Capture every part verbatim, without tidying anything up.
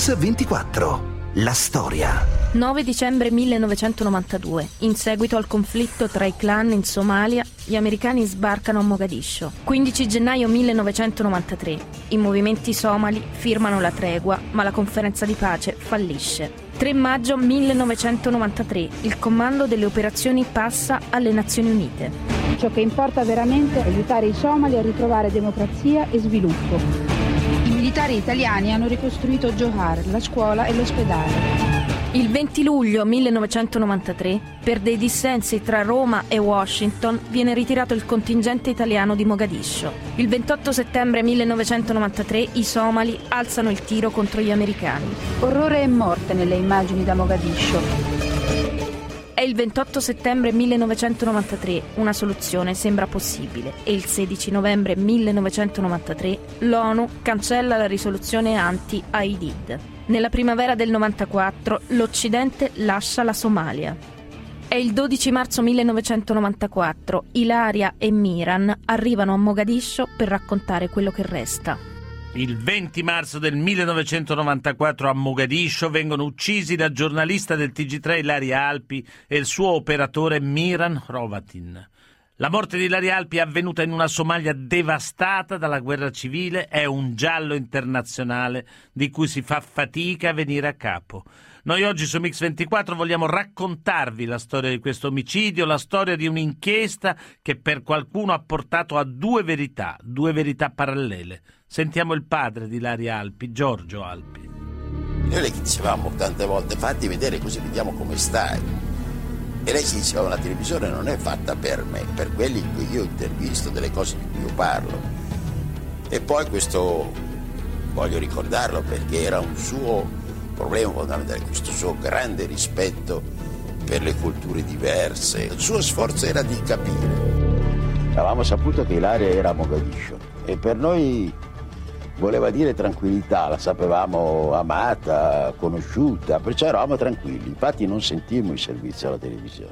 Mix ventiquattro. La storia. nove dicembre millenovecentonovantadue. In seguito al conflitto tra i clan in Somalia, gli americani sbarcano a Mogadiscio. quindici gennaio millenovecentonovantatré. I movimenti somali firmano la tregua, ma la conferenza di pace fallisce. tre maggio millenovecentonovantatré. Il comando delle operazioni passa alle Nazioni Unite. Ciò che importa veramente è aiutare i somali a ritrovare democrazia e sviluppo. I militari italiani hanno ricostruito Johar, la scuola e l'ospedale. Il venti luglio millenovecentonovantatré, per dei dissensi tra Roma e Washington, viene ritirato il contingente italiano di Mogadiscio. Il ventotto settembre millenovecentonovantatré i somali alzano il tiro contro gli americani. Orrore e morte nelle immagini da Mogadiscio. È il ventotto settembre millenovecentonovantatré, una soluzione sembra possibile e il sedici novembre millenovecentonovantatré l'ONU cancella la risoluzione anti-Aidid. Nella primavera del novantaquattro l'Occidente lascia la Somalia. È il dodici marzo millenovecentonovantaquattro, Ilaria e Miran arrivano a Mogadiscio per raccontare quello che resta. Il venti marzo del millenovecentonovantaquattro a Mogadiscio vengono uccisi da giornalista del T G tre Ilaria Alpi e il suo operatore Miran Hrovatin. La morte di Ilaria Alpi è avvenuta in una Somalia devastata dalla guerra civile, è un giallo internazionale di cui si fa fatica a venire a capo. Noi oggi su Mix ventiquattro vogliamo raccontarvi la storia di questo omicidio, la storia di un'inchiesta che per qualcuno ha portato a due verità, due verità parallele. Sentiamo il padre di Ilaria Alpi, Giorgio Alpi. Noi le dicevamo tante volte: fatti vedere così vediamo come stai. E lei si diceva: la televisione non è fatta per me, per quelli in cui io intervisto, delle cose di cui io parlo. E poi questo, voglio ricordarlo perché era un suo problema fondamentale, questo suo grande rispetto per le culture diverse. Il suo sforzo era di capire. Avevamo saputo che Ilaria era a Mogadiscio e per noi voleva dire tranquillità, la sapevamo amata, conosciuta, perciò eravamo tranquilli, infatti non sentimmo i servizi alla televisione.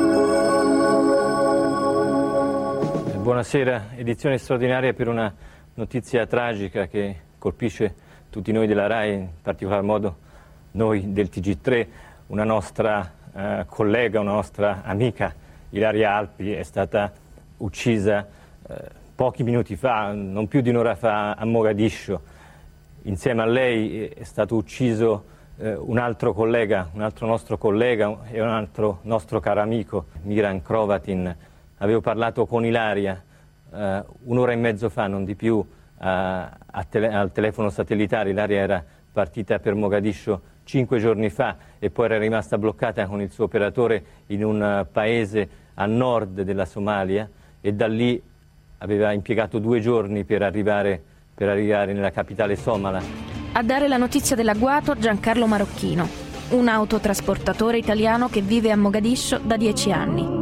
Buonasera, edizione straordinaria per una notizia tragica che colpisce tutti noi della RAI, in particolar modo noi del T G tre. Una nostra eh, collega, una nostra amica, Ilaria Alpi, è stata uccisa eh, pochi minuti fa, non più di un'ora fa, a Mogadiscio. Insieme a lei è stato ucciso eh, un altro collega, un altro nostro collega e un altro nostro caro amico, Miran Hrovatin. Avevo parlato con Ilaria eh, un'ora e mezzo fa, non di più, a, a tele, al telefono satellitare. Ilaria era partita per Mogadiscio cinque giorni fa e poi era rimasta bloccata con il suo operatore in un paese a nord della Somalia e da lì aveva impiegato due giorni per arrivare, per arrivare nella capitale somala. A dare la notizia dell'agguato Giancarlo Marocchino, un autotrasportatore italiano che vive a Mogadiscio da dieci anni.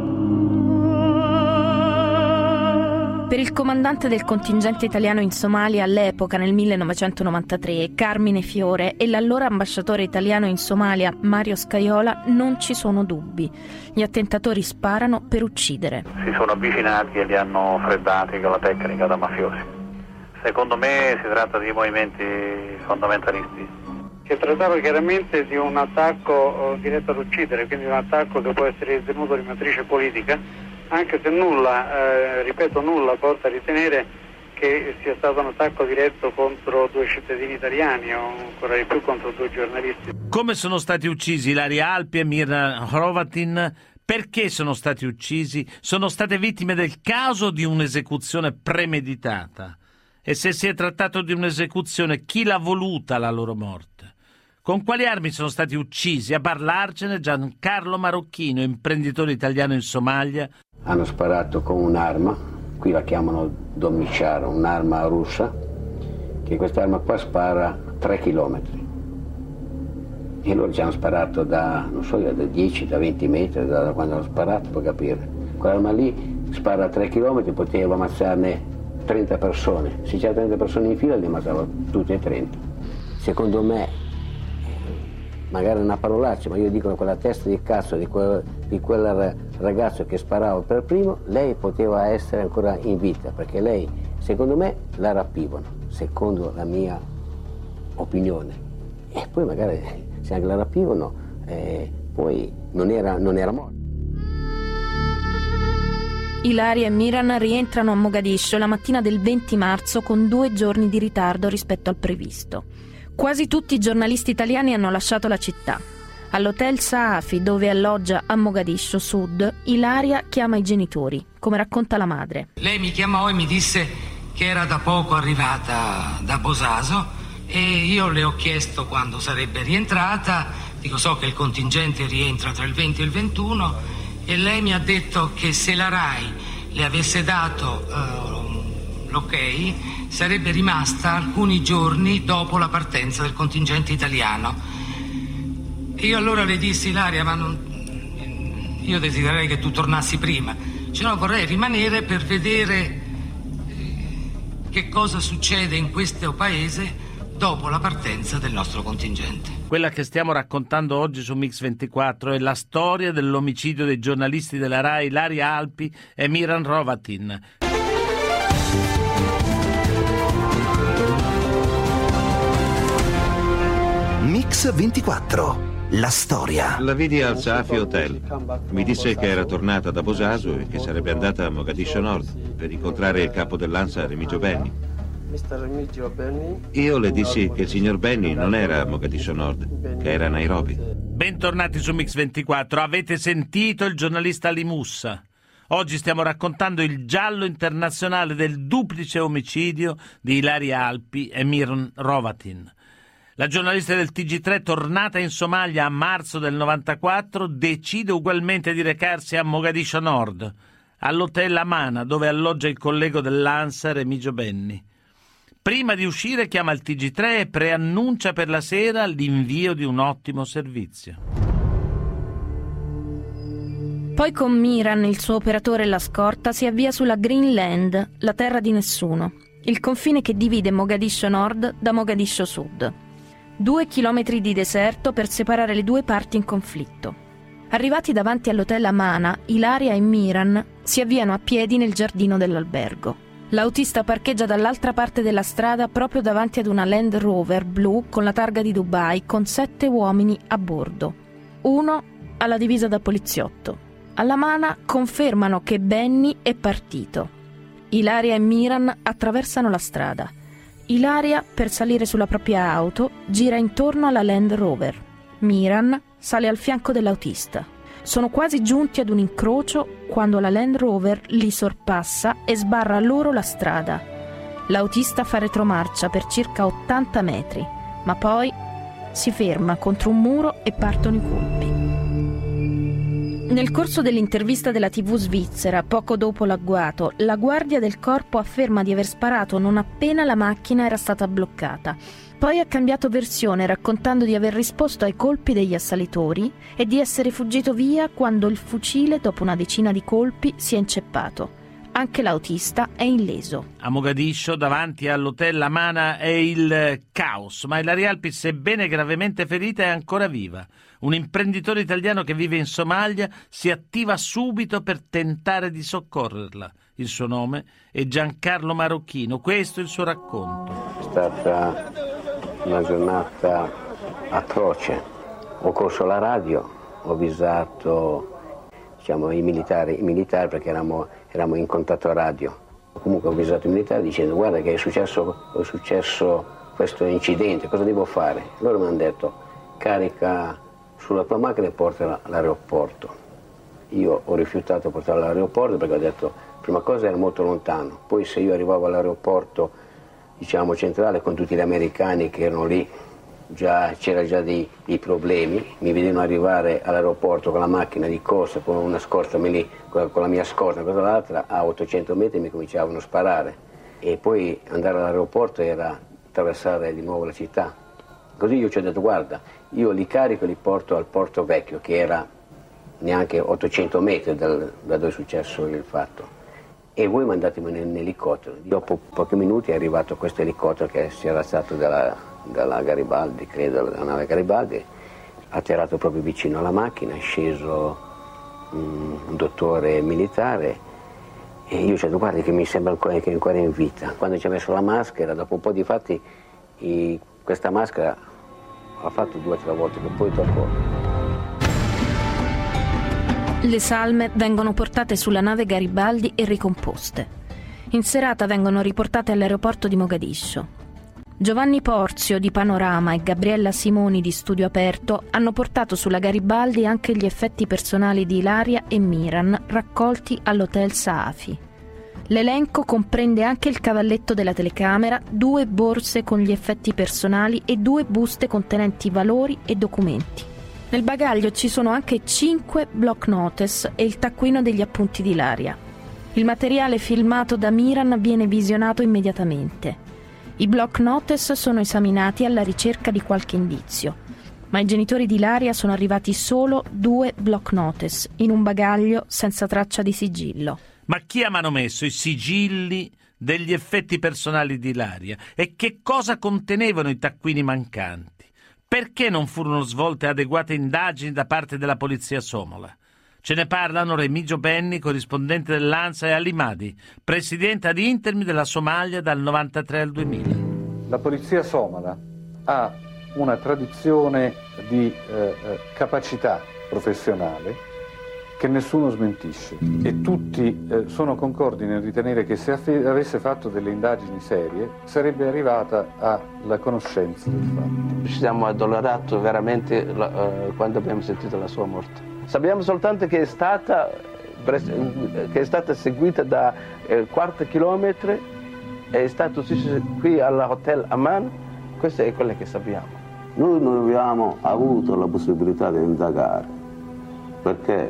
Per il comandante del contingente italiano in Somalia all'epoca, nel millenovecentonovantatré, Carmine Fiore, e l'allora ambasciatore italiano in Somalia, Mario Scajola, non ci sono dubbi. Gli attentatori sparano per uccidere. Si sono avvicinati e li hanno freddati con la tecnica da mafiosi. Secondo me si tratta di movimenti fondamentalisti. Si trattava chiaramente di un attacco diretto ad uccidere, quindi un attacco che può essere ritenuto di matrice politica, anche se nulla, eh, ripeto nulla, porta a ritenere che sia stato un attacco diretto contro due cittadini italiani o ancora di più contro due giornalisti. Come sono stati uccisi Ilaria Alpi e Miran Hrovatin? Perché sono stati uccisi? Sono state vittime del caso o di un'esecuzione premeditata? E se si è trattato di un'esecuzione, chi l'ha voluta la loro morte? Con quali armi sono stati uccisi? A parlarcene Giancarlo Marocchino, imprenditore italiano in Somalia. Hanno sparato con un'arma, qui la chiamano Domiciaro, un'arma russa, che quest'arma qua spara a tre chilometri. E loro ci hanno sparato da, non so, da dieci, da venti metri, da, da quando hanno sparato, puoi capire. Quell'arma lì spara a tre chilometri, poteva ammazzarne trenta persone. Se c'erano trenta persone in fila, li ammazzava tutte e trenta. Secondo me, magari una parolaccia, ma io dico che quella testa di cazzo di quel, di quel ragazzo che sparava per primo, lei poteva essere ancora in vita, perché lei, secondo me, la rapivano, secondo la mia opinione. e poi magari se anche la rapivano, eh, poi non era, non era morta. Ilaria e Miran rientrano a Mogadiscio la mattina del venti marzo con due giorni di ritardo rispetto al previsto. Quasi tutti i giornalisti italiani hanno lasciato la città. All'hotel Saafi, dove alloggia a Mogadiscio Sud, Ilaria chiama i genitori, come racconta la madre. Lei mi chiamò e mi disse che era da poco arrivata da Bosaso e io le ho chiesto quando sarebbe rientrata. Dico, so che il contingente rientra tra il venti e il ventuno, e lei mi ha detto che se la RAI le avesse dato uh, l'ok sarebbe rimasta alcuni giorni dopo la partenza del contingente italiano. Io allora le dissi, Ilaria, ma non... io desidererei che tu tornassi prima, cioè no, vorrei rimanere per vedere che cosa succede in questo paese dopo la partenza del nostro contingente. Quella che stiamo raccontando oggi su Mix ventiquattro è la storia dell'omicidio dei giornalisti della RAI Ilaria Alpi e Miran Hrovatin. Mix ventiquattro. La storia. La vidi al Saafi Hotel. Mi disse che era tornata da Bosaso e che sarebbe andata a Mogadiscio Nord per incontrare il capo dell'ANSA, Remigio Benni. Io le dissi che il signor Benni non era a Mogadiscio Nord, che era a Nairobi. Bentornati su Mix ventiquattro. Avete sentito il giornalista Ali Moussa. Oggi stiamo raccontando il giallo internazionale del duplice omicidio di Ilaria Alpi e Miran Hrovatin. La giornalista del T G tre, tornata in Somalia a marzo del novantaquattro, decide ugualmente di recarsi a Mogadiscio Nord, all'hotel Amana, dove alloggia il collega dell'ANSA Remigio Benni. Prima di uscire chiama il T G tre e preannuncia per la sera l'invio di un ottimo servizio. Poi con Miran, il suo operatore e la scorta, si avvia sulla Greenland, la terra di nessuno, il confine che divide Mogadiscio Nord da Mogadiscio Sud. Due chilometri di deserto per separare le due parti in conflitto. Arrivati davanti all'hotel Amana, Ilaria e Miran si avviano a piedi nel giardino dell'albergo. L'autista parcheggia dall'altra parte della strada proprio davanti ad una Land Rover blu con la targa di Dubai con sette uomini a bordo. Uno ha la divisa da poliziotto. All'Amana confermano che Benni è partito. Ilaria e Miran attraversano la strada. Ilaria, per salire sulla propria auto, gira intorno alla Land Rover. Miran sale al fianco dell'autista. Sono quasi giunti ad un incrocio quando la Land Rover li sorpassa e sbarra loro la strada. L'autista fa retromarcia per circa ottanta metri, ma poi si ferma contro un muro e partono i colpi. Nel corso dell'intervista della tivù svizzera, poco dopo l'agguato, la guardia del corpo afferma di aver sparato non appena la macchina era stata bloccata. Poi ha cambiato versione, raccontando di aver risposto ai colpi degli assalitori e di essere fuggito via quando il fucile, dopo una decina di colpi, si è inceppato. Anche l'autista è illeso. A Mogadiscio, davanti all'hotel Amana, è il caos, ma Ilaria Alpi, sebbene gravemente ferita, è ancora viva. Un imprenditore italiano che vive in Somalia si attiva subito per tentare di soccorrerla. Il suo nome è Giancarlo Marocchino, questo è il suo racconto. È stata una giornata atroce. Ho corso la radio, ho avvisato diciamo, i militari, i militari perché eravamo, eravamo in contatto radio. Comunque ho avvisato i militari dicendo guarda che è successo, è successo questo incidente, cosa devo fare? Loro mi hanno detto carica sulla tua macchina e portala all'aeroporto. Io ho rifiutato di portarla all'aeroporto perché ho detto prima cosa era molto lontano, poi se io arrivavo all'aeroporto diciamo centrale con tutti gli americani che erano lì, già, c'era già dei, dei problemi, mi vedevano arrivare all'aeroporto con la macchina di corsa, con una scorta lì, con, con la mia scorta, cosa l'altra, a ottocento metri mi cominciavano a sparare e poi andare all'aeroporto era attraversare di nuovo la città. Così io ci ho detto guarda, io li carico e li porto al Porto Vecchio che era neanche ottocento metri dal, da dove è successo il fatto. E voi mandatemi in elicottero. Dopo pochi minuti è arrivato questo elicottero che si era alzato dalla, dalla Garibaldi, credo, dalla nave Garibaldi, ha atterrato proprio vicino alla macchina, è sceso un, un dottore militare e io ho detto guardi che mi sembra ancora, che è ancora in vita. Quando ci ha messo la maschera, dopo un po' di fatti, i, questa maschera ha fatto due o tre volte che poi dopo... Le salme vengono portate sulla nave Garibaldi e ricomposte. In serata vengono riportate all'aeroporto di Mogadiscio. Giovanni Porzio di Panorama e Gabriella Simoni di Studio Aperto hanno portato sulla Garibaldi anche gli effetti personali di Ilaria e Miran raccolti all'Hotel Saafi. L'elenco comprende anche il cavalletto della telecamera, due borse con gli effetti personali e due buste contenenti valori e documenti. Nel bagaglio ci sono anche cinque block notes e il taccuino degli appunti di Ilaria. Il materiale filmato da Miran viene visionato immediatamente. I block notes sono esaminati alla ricerca di qualche indizio, ma ai genitori di Ilaria sono arrivati solo due block notes in un bagaglio senza traccia di sigillo. Ma chi ha manomesso i sigilli degli effetti personali di Ilaria e che cosa contenevano i taccuini mancanti? Perché non furono svolte adeguate indagini da parte della polizia somala? Ce ne parlano Remigio Benni, corrispondente dell'ANSA, e Ali Mahdi, presidente ad interim della Somalia dal novantatré al duemila. La polizia somala ha una tradizione di eh, capacità professionale che nessuno smentisce e tutti eh, sono concordi nel ritenere che se avesse fatto delle indagini serie sarebbe arrivata alla conoscenza del fatto. Ci siamo addolorati veramente uh, quando abbiamo sentito la sua morte. Sappiamo soltanto che è stata, che è stata seguita da eh, quaranta chilometri, è stato qui all'Hotel Amman, questo è quello che sappiamo. Noi non abbiamo avuto la possibilità di indagare perché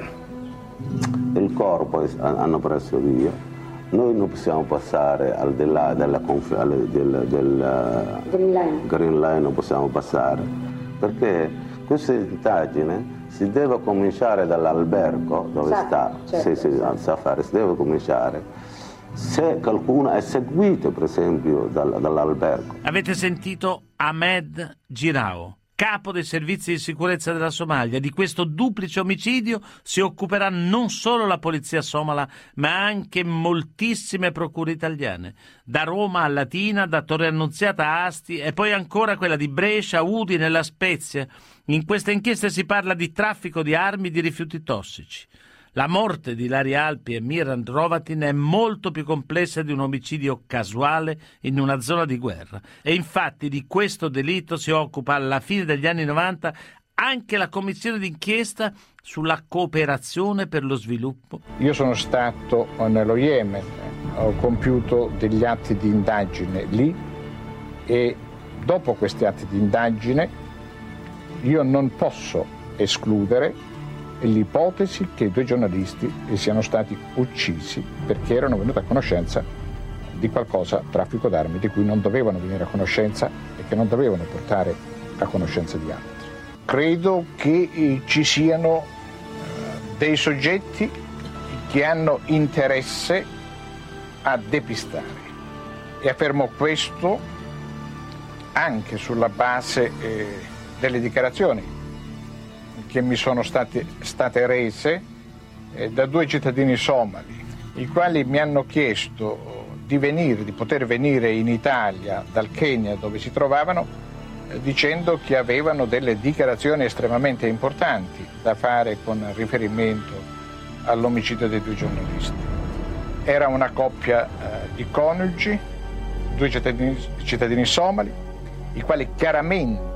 il corpo hanno preso via, noi non possiamo passare al di là della conf- del, del Green Line. Green Line, non possiamo passare perché questa indagine si deve cominciare dall'albergo dove Sa, sta, certo, sì, sì, al safari, si deve cominciare. Se qualcuno è seguito, per esempio, dal, dall'albergo. Avete sentito Ahmed Girao, capo dei servizi di sicurezza della Somalia. Di questo duplice omicidio si occuperà non solo la polizia somala, ma anche moltissime procure italiane, da Roma a Latina, da Torre Annunziata a Asti e poi ancora quella di Brescia, Udine e La Spezia. In queste inchieste si parla di traffico di armi e di rifiuti tossici. La morte di Ilaria Alpi e Miran Hrovatin è molto più complessa di un omicidio casuale in una zona di guerra. E infatti di questo delitto si occupa alla fine degli anni novanta anche la commissione d'inchiesta sulla cooperazione per lo sviluppo. Io sono stato nello Yemen, ho compiuto degli atti di indagine lì e dopo questi atti di indagine io non posso escludere l'ipotesi che i due giornalisti siano stati uccisi perché erano venuti a conoscenza di qualcosa, traffico d'armi, di cui non dovevano venire a conoscenza e che non dovevano portare a conoscenza di altri. Credo che ci siano dei soggetti che hanno interesse a depistare e affermo questo anche sulla base eh, delle dichiarazioni che mi sono state, state rese eh, da due cittadini somali, i quali mi hanno chiesto di venire, di poter venire in Italia dal Kenya dove si trovavano, eh, dicendo che avevano delle dichiarazioni estremamente importanti da fare con riferimento all'omicidio dei due giornalisti. Era una coppia eh, di coniugi, due cittadini, cittadini somali, i quali chiaramente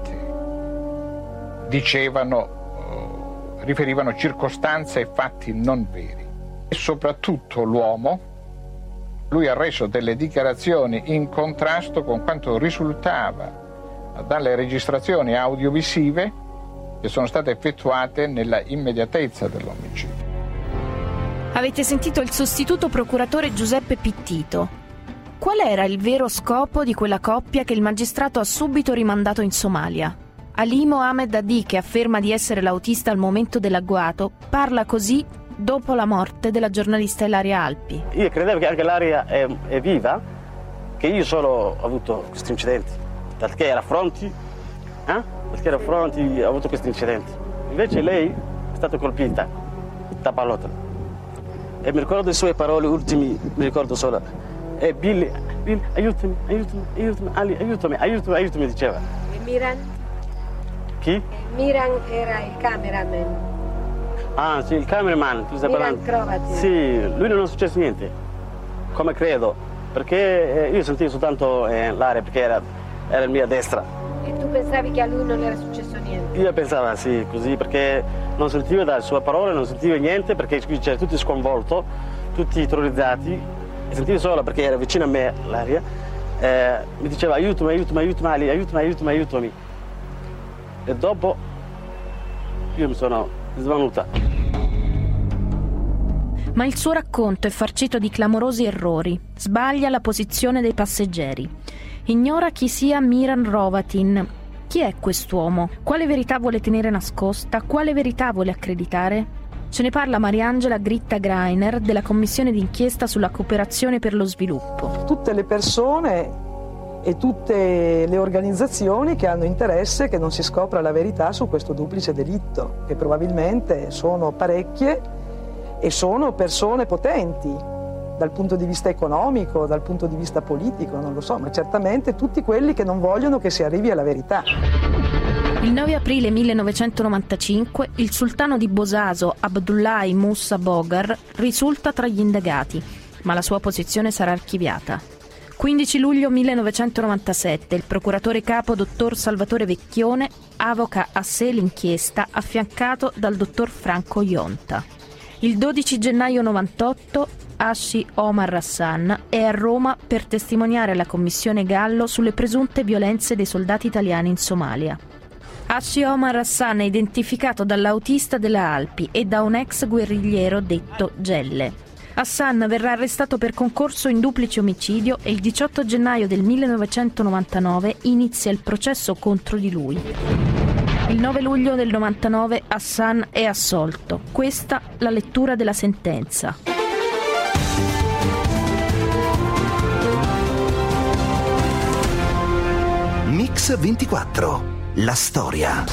dicevano riferivano circostanze e fatti non veri. E soprattutto l'uomo, lui ha reso delle dichiarazioni in contrasto con quanto risultava dalle registrazioni audiovisive che sono state effettuate nella immediatezza dell'omicidio. Avete sentito il sostituto procuratore Giuseppe Pittito. Qual era il vero scopo di quella coppia che il magistrato ha subito rimandato in Somalia? Ali Mohamed Adi, che afferma di essere l'autista al momento dell'agguato, parla così dopo la morte della giornalista Ilaria Alpi. Io credevo che anche Ilaria è, è viva, che io solo ho avuto questi incidenti, perché era fronti, eh? perché era fronti ho avuto questi incidenti. Invece lei è stata colpita da pallottola. E mi ricordo le sue parole ultime, mi ricordo solo. E Billy, Billy, aiutami, aiutami, aiutami, Ali, aiutami, aiutami, aiutami, diceva. E Miran? Chi? Miran era il cameraman. Ah, sì, il cameraman, tu stai Miran parlando? Hrovatin. Sì, lui non è successo niente, come credo, perché eh, io sentivo soltanto eh, l'aria, perché era, era a mia destra. E tu pensavi che a lui non era successo niente? Io pensavo sì, così, perché non sentivo dalle sue parole, non sentivo niente, perché c'era tutti sconvolto, tutti terrorizzati, e sentivo solo perché era vicino a me l'aria, eh, mi diceva aiutami, aiutami, aiutami, Ali, aiutami, aiutami, aiutami. E dopo io mi sono svanuta. Ma il suo racconto è farcito di clamorosi errori. Sbaglia la posizione dei passeggeri. Ignora chi sia Miran Hrovatin. Chi è quest'uomo? Quale verità vuole tenere nascosta? Quale verità vuole accreditare? Ce ne parla Mariangela Gritta Greiner della Commissione d'inchiesta sulla cooperazione per lo sviluppo. Tutte le persone e tutte le organizzazioni che hanno interesse che non si scopra la verità su questo duplice delitto, che probabilmente sono parecchie e sono persone potenti dal punto di vista economico, dal punto di vista politico, non lo so, ma certamente tutti quelli che non vogliono che si arrivi alla verità. Il nove aprile millenovecentonovantacinque il sultano di Bosaso, Abdullahi Musa Bogar, risulta tra gli indagati, ma la sua posizione sarà archiviata. quindici luglio millenovecentonovantasette il procuratore capo dottor Salvatore Vecchione avoca a sé l'inchiesta affiancato dal dottor Franco Ionta. Il dodici gennaio novantotto Hashi Omar Hassan è a Roma per testimoniare alla commissione Gallo sulle presunte violenze dei soldati italiani in Somalia. Hashi Omar Hassan è identificato dall'autista della Alpi e da un ex guerrigliero detto Gelle. Hassan verrà arrestato per concorso in duplice omicidio e il diciotto gennaio del millenovecentonovantanove inizia il processo contro di lui. Il nove luglio del novantanove Hassan è assolto. Questa la lettura della sentenza. Mix ventiquattro, la storia.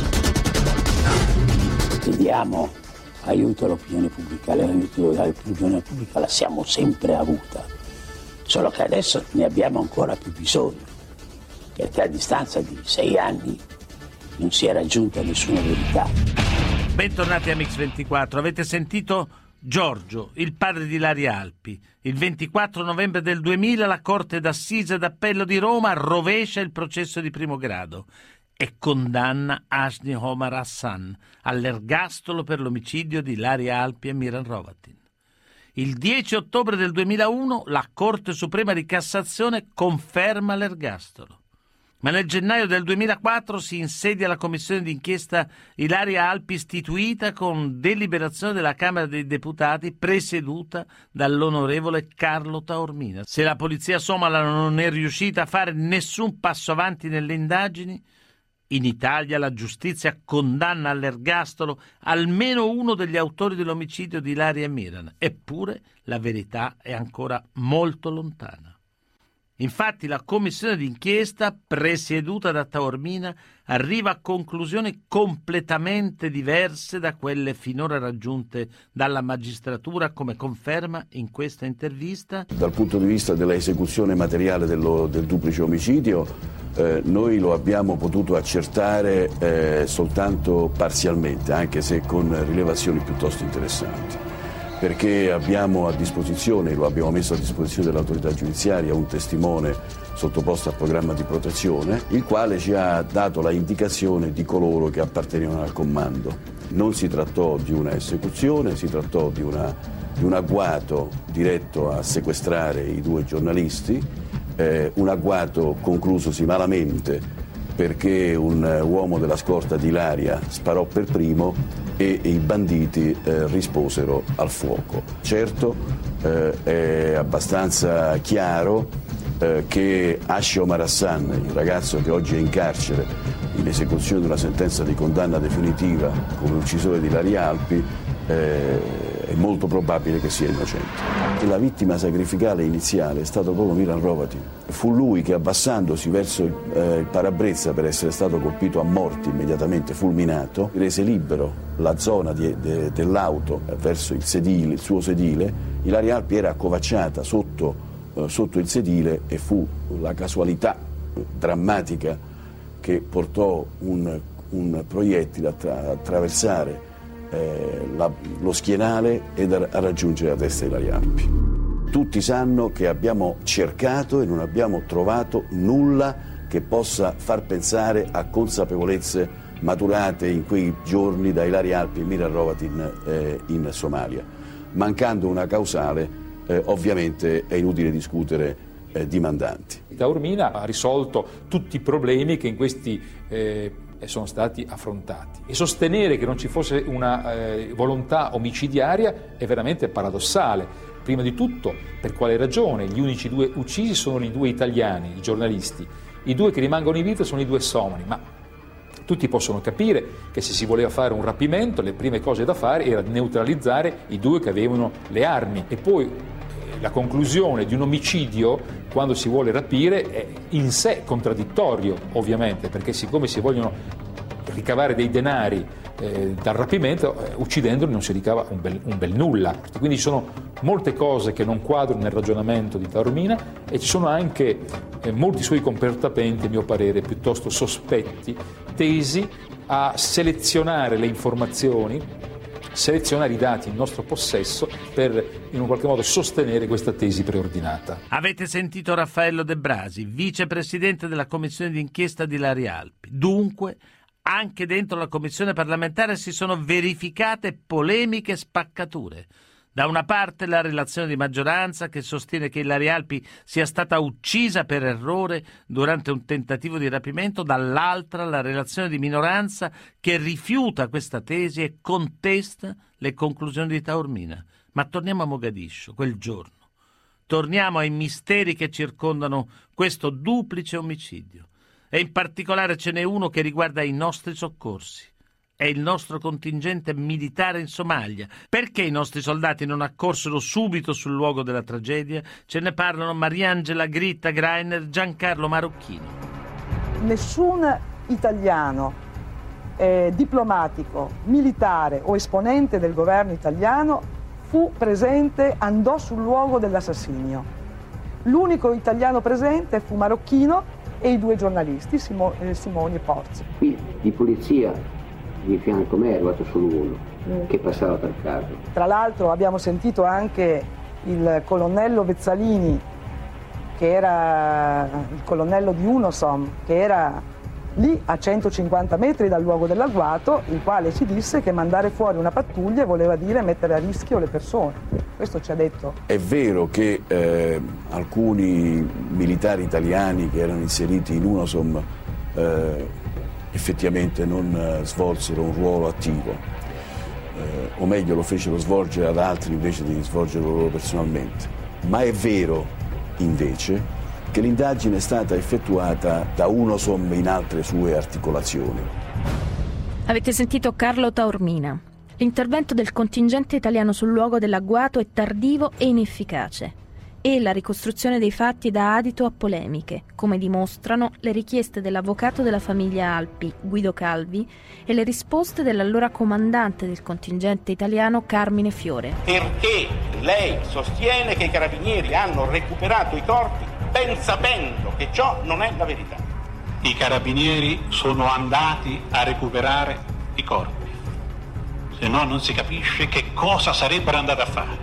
Chiediamo aiuto all'opinione pubblica, l'aiuto all'opinione pubblica la siamo sempre avuta, solo che adesso ne abbiamo ancora più bisogno, perché a distanza di sei anni non si è raggiunta nessuna verità. Bentornati a Mix ventiquattro, avete sentito Giorgio, il padre di Ilaria Alpi. Il ventiquattro novembre del duemila la Corte d'Assise d'Appello di Roma rovescia il processo di primo grado e condanna Hashi Omar Hassan all'ergastolo per l'omicidio di Ilaria Alpi e Miran Hrovatin. Il dieci ottobre del duemilauno la Corte Suprema di Cassazione conferma l'ergastolo. Ma nel gennaio del duemilaquattro si insedia la commissione d'inchiesta Ilaria Alpi istituita con deliberazione della Camera dei Deputati presieduta dall'onorevole Carlo Taormina. Se la polizia somala non è riuscita a fare nessun passo avanti nelle indagini, in Italia la giustizia condanna all'ergastolo almeno uno degli autori dell'omicidio di Ilaria e Miran. Eppure la verità è ancora molto lontana. Infatti la commissione d'inchiesta, presieduta da Taormina, arriva a conclusioni completamente diverse da quelle finora raggiunte dalla magistratura, come conferma in questa intervista. Dal punto di vista dell'esecuzione materiale dello, del duplice omicidio, eh, noi lo abbiamo potuto accertare eh, soltanto parzialmente, anche se con rilevazioni piuttosto interessanti. Perché abbiamo a disposizione, lo abbiamo messo a disposizione dell'autorità giudiziaria, un testimone sottoposto al programma di protezione, il quale ci ha dato la indicazione di coloro che appartenevano al comando. Non si trattò di una esecuzione, si trattò di, una, di un agguato diretto a sequestrare i due giornalisti, eh, un agguato conclusosi malamente perché un uomo della scorta di Ilaria sparò per primo e i banditi eh, risposero al fuoco. Certo, eh, è abbastanza chiaro eh, che Hashi Omar Hassan, il ragazzo che oggi è in carcere in esecuzione di una sentenza di condanna definitiva come uccisore di Ilaria Alpi, eh, è molto probabile che sia innocente. La vittima sacrificale iniziale è stato proprio Miran Hrovatin. Fu lui che, abbassandosi verso il, eh, il parabrezza per essere stato colpito a morte immediatamente, fulminato, rese libero la zona di, de, dell'auto eh, verso il sedile, il suo sedile. Ilaria Alpi era accovacciata sotto, eh, sotto il sedile e fu la casualità drammatica che portò un un proiettile a, tra- attraversare eh, la, lo schienale ed a, a raggiungere la testa di Ilaria Alpi. Tutti sanno che abbiamo cercato e non abbiamo trovato nulla che possa far pensare a consapevolezze maturate in quei giorni da Ilaria Alpi e Miran Hrovatin eh, in Somalia. Mancando una causale, eh, ovviamente è inutile discutere eh, di mandanti. Taormina ha risolto tutti i problemi che in questi eh, sono stati affrontati, e sostenere che non ci fosse una eh, volontà omicidiaria è veramente paradossale. Prima di tutto, per quale ragione? Gli unici due uccisi sono i due italiani, i giornalisti. I due che rimangono in vita sono i due somali, ma tutti possono capire che se si voleva fare un rapimento, le prime cose da fare era neutralizzare i due che avevano le armi, e poi eh, la conclusione di un omicidio, quando si vuole rapire, è in sé contraddittorio, ovviamente, perché siccome si vogliono ricavare dei denari eh, dal rapimento, eh, uccidendoli non si ricava un bel, un bel nulla. Quindi ci sono molte cose che non quadrano nel ragionamento di Taormina, e ci sono anche eh, molti suoi comportamenti, a mio parere, piuttosto sospetti, tesi a selezionare le informazioni, selezionare i dati in nostro possesso per in un qualche modo sostenere questa tesi preordinata. Avete sentito Raffaello De Brasi, vicepresidente della commissione d'inchiesta di Ilaria Alpi. Dunque, anche dentro la commissione parlamentare si sono verificate polemiche e spaccature. Da una parte la relazione di maggioranza che sostiene che Ilaria Alpi sia stata uccisa per errore durante un tentativo di rapimento, dall'altra la relazione di minoranza che rifiuta questa tesi e contesta le conclusioni di Taormina. Ma torniamo a Mogadiscio, quel giorno. Torniamo ai misteri che circondano questo duplice omicidio. E in particolare ce n'è uno che riguarda i nostri soccorsi. È il nostro contingente militare in Somalia. Perché i nostri soldati non accorsero subito sul luogo della tragedia? Ce ne parlano Mariangela Gritta Greiner e Giancarlo Marocchino. Nessun italiano, eh, diplomatico, militare o esponente del governo italiano fu presente, andò sul luogo dell'assassinio. L'unico italiano presente fu Marocchino e i due giornalisti, Simo, eh, Simoni e Porzi. Qui di polizia di fianco a me è arrivato solo uno, mm. che passava per caso. Tra l'altro abbiamo sentito anche il colonnello Vezzalini, che era il colonnello di UNOSOM, che era lì a centocinquanta metri dal luogo dell'agguato, il quale ci disse che mandare fuori una pattuglia voleva dire mettere a rischio le persone. Questo ci ha detto. È vero che eh, alcuni militari italiani che erano inseriti in UNOSOM eh, effettivamente non eh, svolsero un ruolo attivo, eh, o meglio lo fecero svolgere ad altri invece di svolgerlo loro personalmente. Ma è vero invece che l'indagine è stata effettuata da UNOSOM in altre sue articolazioni. Avete sentito Carlo Taormina. L'intervento del contingente italiano sul luogo dell'agguato è tardivo e inefficace, e la ricostruzione dei fatti dà adito a polemiche, come dimostrano le richieste dell'avvocato della famiglia Alpi, Guido Calvi, e le risposte dell'allora comandante del contingente italiano, Carmine Fiore. Perché lei sostiene che i carabinieri hanno recuperato i corpi ben sapendo che ciò non è la verità? I carabinieri sono andati a recuperare i corpi, se no non si capisce che cosa sarebbero andati a fare.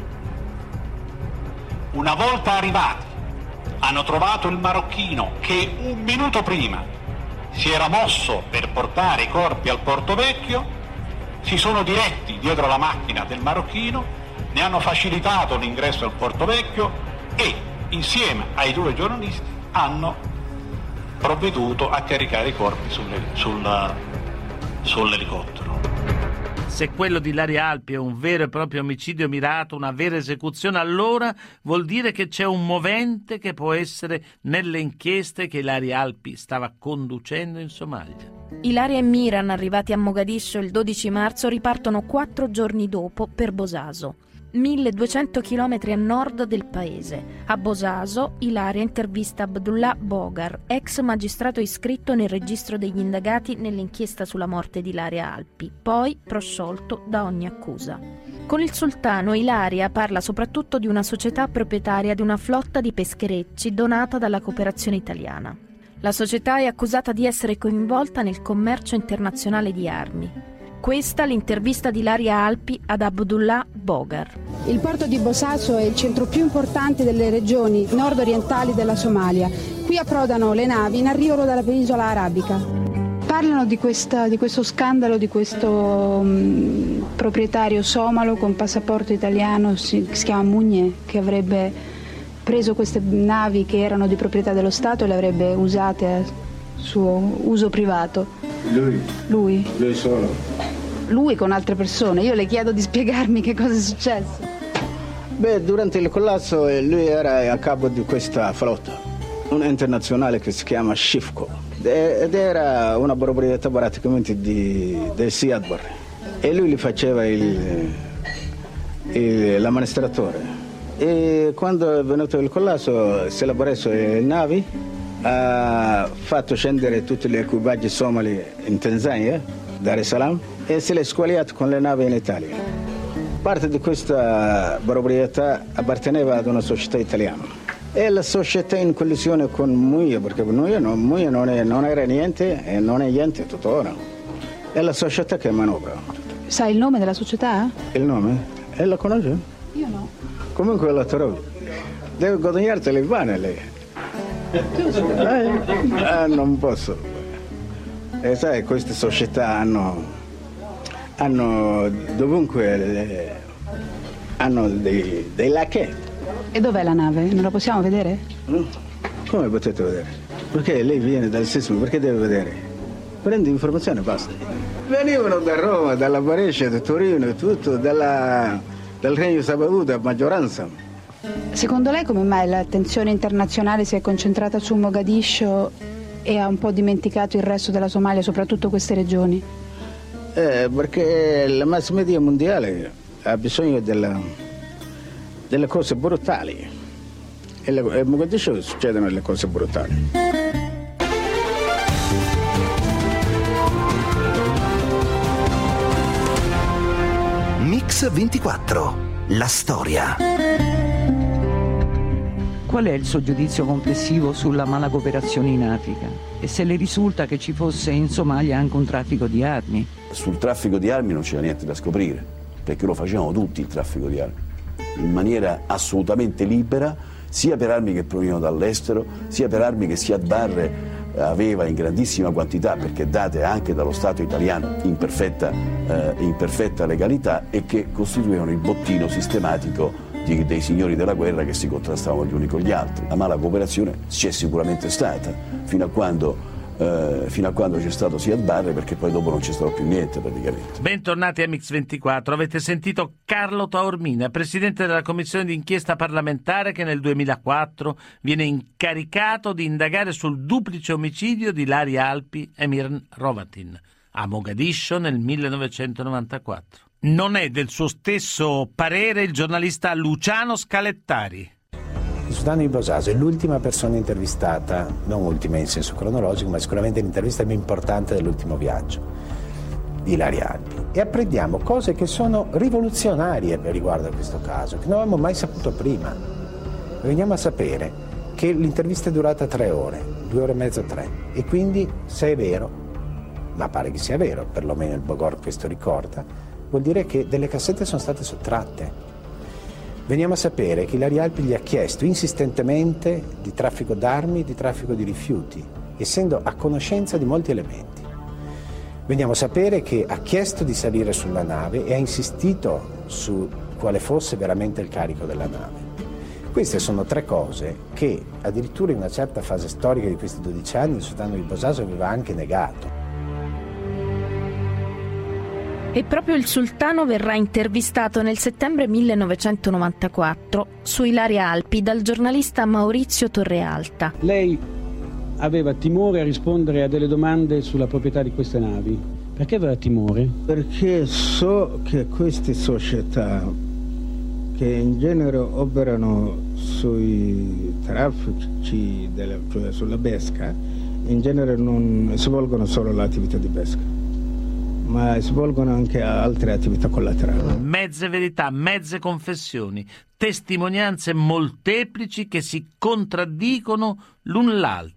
Una volta arrivati hanno trovato il marocchino che un minuto prima si era mosso per portare i corpi al Porto Vecchio, si sono diretti dietro la macchina del marocchino, ne hanno facilitato l'ingresso al Porto Vecchio e insieme ai due giornalisti hanno provveduto a caricare i corpi sulle, sulla, sull'elicottero. Se quello di Ilaria Alpi è un vero e proprio omicidio mirato, una vera esecuzione, allora vuol dire che c'è un movente che può essere nelle inchieste che Ilaria Alpi stava conducendo in Somalia. Ilaria e Miran, arrivati a Mogadiscio il dodici marzo, ripartono quattro giorni dopo per Bosaso, milleduecento chilometri a nord del paese. A Bosaso, Ilaria intervista Abdullah Bogar, ex magistrato iscritto nel registro degli indagati nell'inchiesta sulla morte di Ilaria Alpi, poi prosciolto da ogni accusa. Con il sultano, Ilaria parla soprattutto di una società proprietaria di una flotta di pescherecci donata dalla cooperazione italiana. La società è accusata di essere coinvolta nel commercio internazionale di armi. Questa l'intervista di Ilaria Alpi ad Abdullah Bogar. Il porto di Bosaso è il centro più importante delle regioni nord-orientali della Somalia. Qui approdano le navi in arrivo dalla penisola arabica. Parlano di, questa, di questo scandalo, di questo um, proprietario somalo con passaporto italiano, si, si chiama Mugne, che avrebbe preso queste navi che erano di proprietà dello Stato e le avrebbe usate a suo uso privato. Lui? Lui. Lui solo? Lui con altre persone. Io le chiedo di spiegarmi che cosa è successo. Beh, durante il collasso lui era a capo di questa flotta, una internazionale che si chiama Shifco, ed era una proprietà praticamente di, del Siad Barre, e lui gli faceva il, il, l'amministratore. E quando è venuto il collasso si è preso le navi, ha fatto scendere tutti gli equipaggi somali in Tanzania, Dar es Salaam, e se l'è squaliato con le navi in Italia. Parte di questa proprietà apparteneva ad una società italiana e la società in collisione con Muia, perché Muia non, Muia non, è, non era niente e non è niente tuttora. È la società che manovra. Sai il nome della società? Il nome? E la conosce? Io no. Comunque la trovi. Deve guadagnarti le pane lei. Eh? Ah, non posso. E sai, queste società hanno, hanno dovunque le, hanno dei, dei lacchè. E dov'è la nave? Non la possiamo vedere? Come potete vedere? Perché lei viene dal sisma, perché deve vedere? Prendi informazione e basta. Venivano da Roma, dalla Brescia, da Torino, tutto, dalla, dal Regno Sabaudita a maggioranza. Secondo lei come mai l'attenzione internazionale si è concentrata su Mogadiscio e ha un po' dimenticato il resto della Somalia, soprattutto queste regioni? Eh, perché la mass media mondiale ha bisogno della, delle cose brutali. E a Mogadiscio succedono le cose brutali. Mix ventiquattro, la storia. Qual è il suo giudizio complessivo sulla mala cooperazione in Africa? E se le risulta che ci fosse in Somalia anche un traffico di armi? Sul traffico di armi non c'era niente da scoprire, perché lo facevano tutti il traffico di armi, in maniera assolutamente libera, sia per armi che provenivano dall'estero, sia per armi che Siad Barre aveva in grandissima quantità, perché date anche dallo Stato italiano in perfetta, eh, in perfetta legalità, e che costituivano il bottino sistematico di, dei signori della guerra che si contrastavano gli uni con gli altri. La mala cooperazione c'è sicuramente stata, fino a quando Uh, fino a quando c'è stato Siad Barre, perché poi dopo non c'è stato più niente praticamente. Bentornati a Mix ventiquattro. Avete sentito Carlo Taormina, presidente della commissione d'inchiesta parlamentare che nel duemilaquattro viene incaricato di indagare sul duplice omicidio di Ilaria Alpi e Miran Hrovatin a Mogadiscio nel millenovecentonovantaquattro. Non è del suo stesso parere il giornalista Luciano Scalettari. Il sultano di Bosaso è l'ultima persona intervistata, non ultima in senso cronologico, ma sicuramente l'intervista più importante dell'ultimo viaggio di Ilaria Alpi. E apprendiamo cose che sono rivoluzionarie per riguardo a questo caso, che non avevamo mai saputo prima. Veniamo a sapere che l'intervista è durata tre ore, due ore e mezzo, tre. E quindi, se è vero, ma pare che sia vero, perlomeno il Bogor questo ricorda, vuol dire che delle cassette sono state sottratte. Veniamo a sapere che Ilaria Alpi gli ha chiesto insistentemente di traffico d'armi e di traffico di rifiuti, essendo a conoscenza di molti elementi. Veniamo a sapere che ha chiesto di salire sulla nave e ha insistito su quale fosse veramente il carico della nave. Queste sono tre cose che addirittura in una certa fase storica di questi dodici anni il sultano di Bosaso aveva anche negato. E proprio il sultano verrà intervistato nel settembre millenovecentonovantaquattro su Ilaria Alpi dal giornalista Maurizio Torrealta. Lei aveva timore a rispondere a delle domande sulla proprietà di queste navi. Perché aveva timore? Perché so che queste società che in genere operano sui traffici, della, cioè sulla pesca, in genere non svolgono solo l'attività di pesca, ma svolgono anche altre attività collaterali. Mezze verità, mezze confessioni, testimonianze molteplici che si contraddicono l'un l'altra,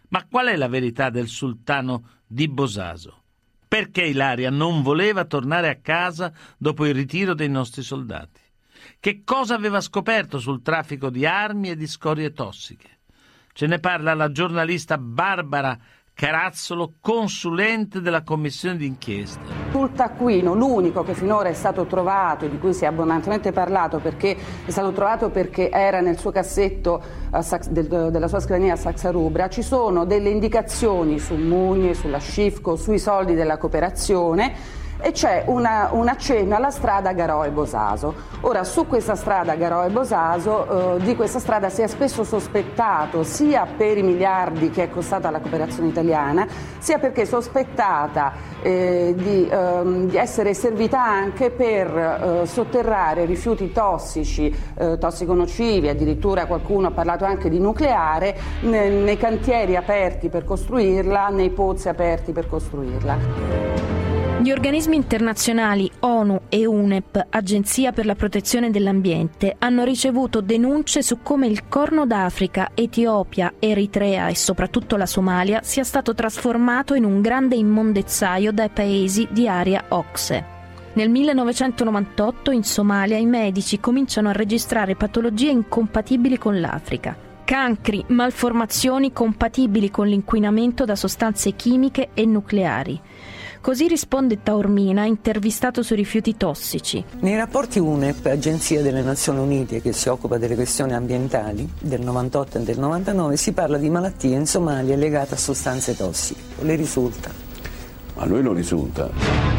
Ma qual è la verità del sultano di Bosaso? Perché Ilaria non voleva tornare a casa dopo il ritiro dei nostri soldati? Che cosa aveva scoperto sul traffico di armi e di scorie tossiche? Ce ne parla la giornalista Barbara Carazzolo, consulente della commissione d'inchiesta. Sul taccuino, l'unico che finora è stato trovato e di cui si è abbondantemente parlato perché è stato trovato perché era nel suo cassetto uh, sax, del, della sua scrivania a Saxa Rubra, ci sono delle indicazioni su Mugne, sulla Scifco, sui soldi della cooperazione, e c'è una, un accenno alla strada Garoe-Bosaso. Ora, su questa strada Garoe-Bosaso, eh, di questa strada si è spesso sospettato sia per i miliardi che è costata la cooperazione italiana, sia perché sospettata eh, di, eh, di essere servita anche per eh, sotterrare rifiuti tossici, eh, tossico-nocivi, addirittura qualcuno ha parlato anche di nucleare, ne, nei cantieri aperti per costruirla, nei pozzi aperti per costruirla. Gli organismi internazionali ONU e UNEP, Agenzia per la protezione dell'ambiente, hanno ricevuto denunce su come il Corno d'Africa, Etiopia, Eritrea e soprattutto la Somalia sia stato trasformato in un grande immondezzaio dai paesi di area OCSE. Nel millenovecentonovantotto in Somalia i medici cominciano a registrare patologie incompatibili con l'Africa. Cancri, malformazioni compatibili con l'inquinamento da sostanze chimiche e nucleari. Così risponde Taormina, intervistato sui rifiuti tossici. Nei rapporti UNEP, Agenzia delle Nazioni Unite che si occupa delle questioni ambientali, del novantotto e del novantanove, si parla di malattie in Somalia legate a sostanze tossiche. Le risulta? A noi non risulta.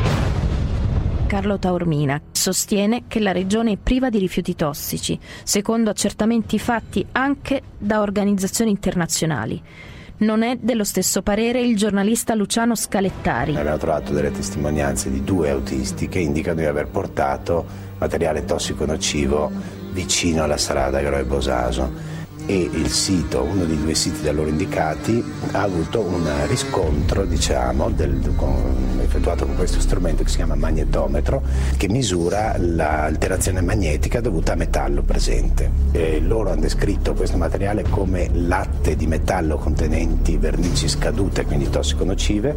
Carlo Taormina sostiene che la regione è priva di rifiuti tossici, secondo accertamenti fatti anche da organizzazioni internazionali. Non è dello stesso parere il giornalista Luciano Scalettari. Abbiamo trovato delle testimonianze di due autisti che indicano di aver portato materiale tossico nocivo vicino alla strada Garoe-Bosaso, e il sito, uno dei due siti da loro indicati, ha avuto un riscontro, diciamo, del, con, effettuato con questo strumento che si chiama magnetometro, che misura l'alterazione magnetica dovuta a metallo presente. E loro hanno descritto questo materiale come latte di metallo contenenti vernici scadute, quindi tossico-nocive,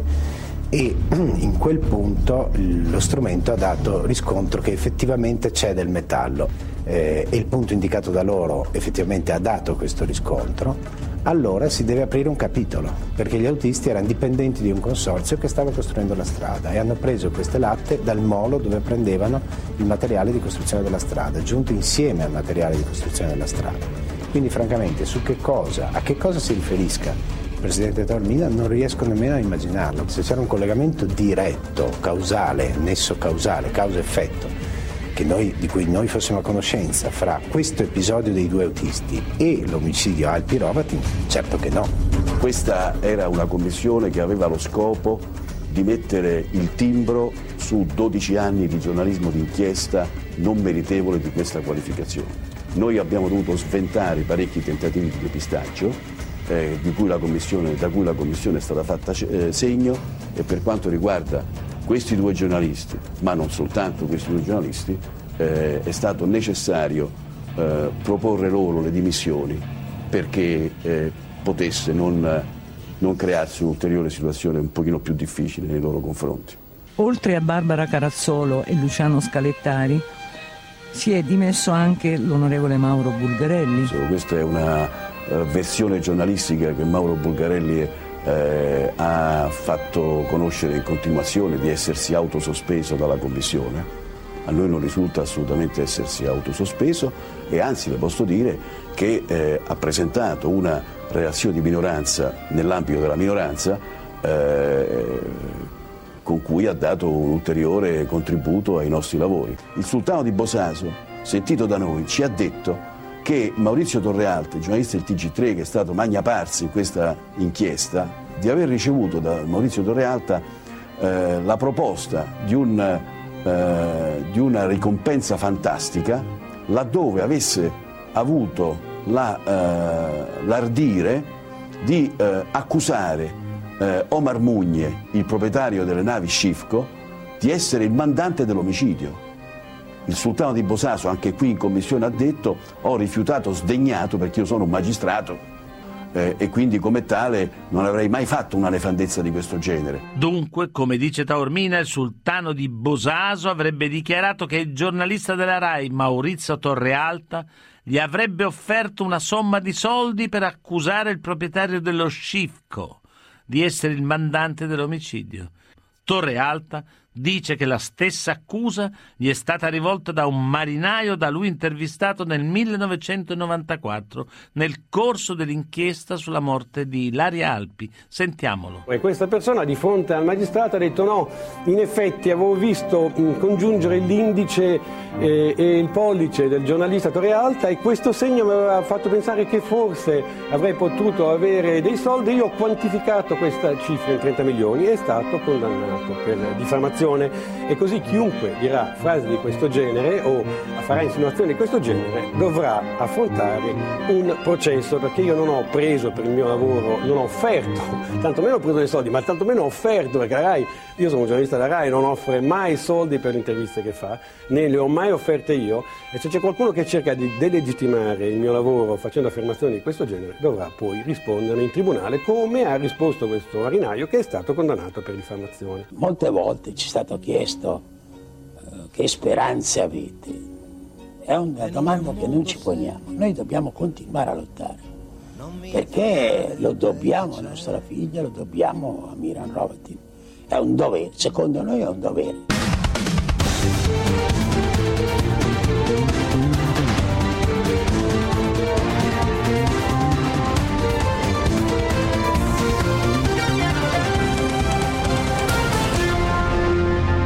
e in quel punto lo strumento ha dato riscontro che effettivamente c'è del metallo. Eh, e il punto indicato da loro effettivamente ha dato questo riscontro, allora si deve aprire un capitolo, perché gli autisti erano dipendenti di un consorzio che stava costruendo la strada e hanno preso queste latte dal molo dove prendevano il materiale di costruzione della strada, giunto insieme al materiale di costruzione della strada. Quindi francamente su che cosa, a che cosa si riferisca il Presidente Taormina non riesco nemmeno a immaginarlo. Se c'era un collegamento diretto, causale, nesso causale, causa-effetto, Che noi, di cui noi fossimo a conoscenza fra questo episodio dei due autisti e l'omicidio Alpi Hrovatin, certo che no. Questa era una commissione che aveva lo scopo di mettere il timbro su dodici anni di giornalismo d'inchiesta non meritevole di questa qualificazione. Noi abbiamo dovuto sventare parecchi tentativi di depistaggio eh, di cui la commissione, da cui la commissione è stata fatta eh, segno, e per quanto riguarda questi due giornalisti, ma non soltanto questi due giornalisti, eh, è stato necessario eh, proporre loro le dimissioni perché eh, potesse non, non crearsi un'ulteriore situazione un pochino più difficile nei loro confronti. Oltre a Barbara Carazzolo e Luciano Scalettari, si è dimesso anche l'onorevole Mauro Bulgarelli. So, questa è una uh, versione giornalistica che Mauro Bulgarelli è Eh, ha fatto conoscere in continuazione di essersi autosospeso dalla commissione. A noi non risulta assolutamente essersi autosospeso, e anzi le posso dire che eh, ha presentato una relazione di minoranza nell'ambito della minoranza eh, con cui ha dato un ulteriore contributo ai nostri lavori. Il sultano di Bosaso, sentito da noi, ci ha detto che Maurizio Torrealta, il giornalista del T G tre che è stato magna pars in questa inchiesta, di aver ricevuto da Maurizio Torrealta eh, la proposta di, un, eh, di una ricompensa fantastica laddove avesse avuto la, eh, l'ardire di eh, accusare eh, Omar Mugne, il proprietario delle navi Scifco, di essere il mandante dell'omicidio. Il sultano di Bosaso, anche qui in commissione, ha detto: ho rifiutato sdegnato, perché io sono un magistrato, eh, e quindi come tale non avrei mai fatto una nefandezza di questo genere. Dunque, come dice Taormina, il sultano di Bosaso avrebbe dichiarato che il giornalista della RAI, Maurizio Torrealta, gli avrebbe offerto una somma di soldi per accusare il proprietario dello Scifco di essere il mandante dell'omicidio. Torrealta dice che la stessa accusa gli è stata rivolta da un marinaio da lui intervistato nel millenovecentonovantaquattro nel corso dell'inchiesta sulla morte di Ilaria Alpi. Sentiamolo. E questa persona di fronte al magistrato ha detto no, in effetti avevo visto mh, congiungere l'indice eh, e il pollice del giornalista Torrealta e questo segno mi aveva fatto pensare che forse avrei potuto avere dei soldi. Io ho quantificato questa cifra in trenta milioni e è stato condannato per diffamazione. E così chiunque dirà frasi di questo genere o farà insinuazioni di questo genere dovrà affrontare un processo, perché io non ho preso per il mio lavoro, non ho offerto, tantomeno ho preso dei soldi, ma tantomeno ho offerto, perché la RAI, io sono un giornalista della RAI, non offre mai soldi per le interviste che fa, né le ho mai offerte io, e se c'è qualcuno che cerca di delegittimare il mio lavoro facendo affermazioni di questo genere dovrà poi rispondere in tribunale, come ha risposto questo marinaio che è stato condannato per diffamazione. Molte volte ci è stato chiesto uh, che speranze avete. È una domanda che non ci poniamo. Noi dobbiamo continuare a lottare, perché lo dobbiamo a nostra figlia, lo dobbiamo a Miran Hrovatin. È un dovere, secondo noi è un dovere.